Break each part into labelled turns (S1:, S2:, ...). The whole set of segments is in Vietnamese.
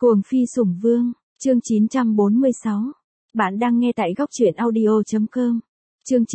S1: Cuồng phi sủng vương, chương 946. Bạn đang nghe tại góc truyện audio.com. Chương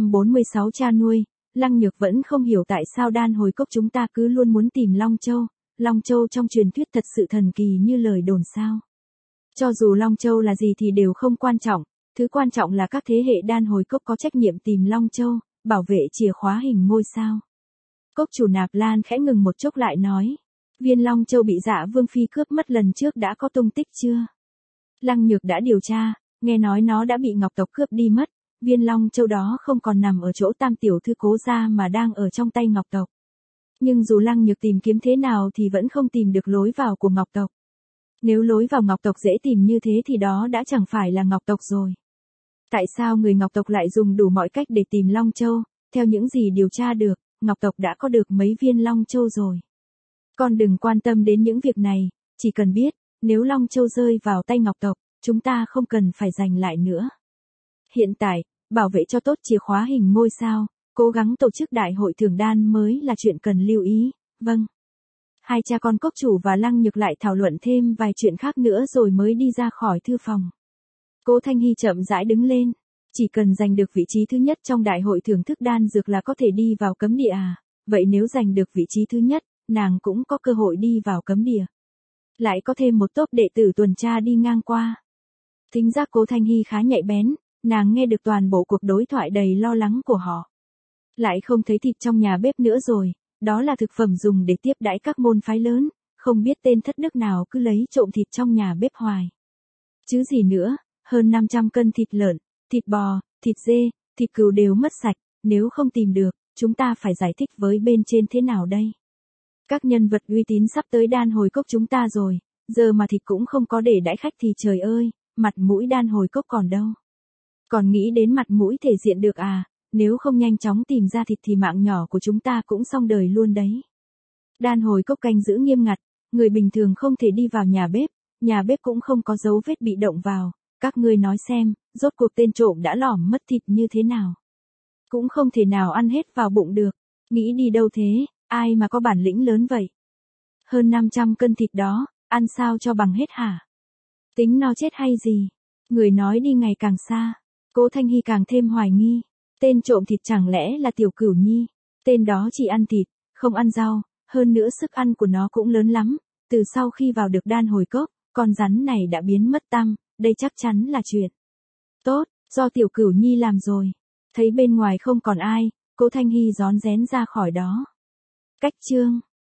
S1: 946 cha nuôi. Lăng Nhược vẫn không hiểu tại sao đan hồi cốc chúng ta cứ luôn muốn tìm Long Châu. Long Châu trong truyền thuyết thật sự thần kỳ như lời đồn sao. Cho dù Long Châu là gì thì đều không quan trọng, thứ quan trọng là các thế hệ đan hồi cốc có trách nhiệm tìm Long Châu, bảo vệ chìa khóa hình ngôi sao. Cốc chủ Nạp Lan khẽ ngừng một chốc lại nói. Viên Long Châu bị Dạ Vương Phi cướp mất lần trước đã có tung tích chưa? Lăng Nhược đã điều tra, nghe nói nó đã bị Ngọc tộc cướp đi mất, viên Long Châu đó không còn nằm ở chỗ Tam tiểu thư Cố gia mà đang ở trong tay Ngọc tộc. Nhưng dù Lăng Nhược tìm kiếm thế nào thì vẫn không tìm được lối vào của Ngọc tộc. Nếu lối vào Ngọc tộc dễ tìm như thế thì đó đã chẳng phải là Ngọc tộc rồi. Tại sao người Ngọc tộc lại dùng đủ mọi cách để tìm Long Châu? Theo những gì điều tra được, Ngọc tộc đã có được mấy viên Long Châu rồi. Con đừng quan tâm đến những việc này, chỉ cần biết, nếu Long Châu rơi vào tay Ngọc tộc, chúng ta không cần phải giành lại nữa. Hiện tại, bảo vệ cho tốt chìa khóa hình ngôi sao, cố gắng tổ chức đại hội thưởng đan mới là chuyện cần lưu ý, vâng. Hai cha con Cốc chủ và Lăng Nhược lại thảo luận thêm vài chuyện khác nữa rồi mới đi ra khỏi thư phòng. Cố Thanh Hy chậm rãi đứng lên, chỉ cần giành được vị trí thứ nhất trong đại hội thưởng thức đan dược là có thể đi vào cấm địa à, vậy nếu giành được vị trí thứ nhất, nàng cũng có cơ hội đi vào cấm địa. Lại có thêm một tốp đệ tử tuần tra đi ngang qua. Thính giác Cố Thanh Hy khá nhạy bén, nàng nghe được toàn bộ cuộc đối thoại đầy lo lắng của họ. Lại không thấy thịt trong nhà bếp nữa rồi, đó là thực phẩm dùng để tiếp đãi các môn phái lớn, không biết tên thất đức nào cứ lấy trộm thịt trong nhà bếp hoài. Chứ gì nữa, hơn 500 cân thịt lợn, thịt bò, thịt dê, thịt cừu đều mất sạch, nếu không tìm được, chúng ta phải giải thích với bên trên thế nào đây? Các nhân vật uy tín sắp tới đan hồi cốc chúng ta rồi, giờ mà thịt cũng không có để đãi khách thì trời ơi, mặt mũi đan hồi cốc còn đâu. Còn nghĩ đến mặt mũi thể diện được à, nếu không nhanh chóng tìm ra thịt thì mạng nhỏ của chúng ta cũng xong đời luôn đấy. Đan hồi cốc canh giữ nghiêm ngặt, người bình thường không thể đi vào nhà bếp cũng không có dấu vết bị động vào, các ngươi nói xem, rốt cuộc tên trộm đã lỏm mất thịt như thế nào. Cũng không thể nào ăn hết vào bụng được, nghĩ đi đâu thế? Ai mà có bản lĩnh lớn vậy? Hơn 500 cân thịt đó, ăn sao cho bằng hết hả? Tính no chết hay gì? Người nói đi ngày càng xa. Cố Thanh Hy càng thêm hoài nghi. Tên trộm thịt chẳng lẽ là Tiểu Cửu Nhi? Tên đó chỉ ăn thịt, không ăn rau, hơn nữa sức ăn của nó cũng lớn lắm. Từ sau khi vào được đan hồi cốc, con rắn này đã biến mất tăm, đây chắc chắn là chuyện tốt, do Tiểu Cửu Nhi làm rồi. Thấy bên ngoài không còn ai, Cố Thanh Hy rón rén ra khỏi đó. Cách chương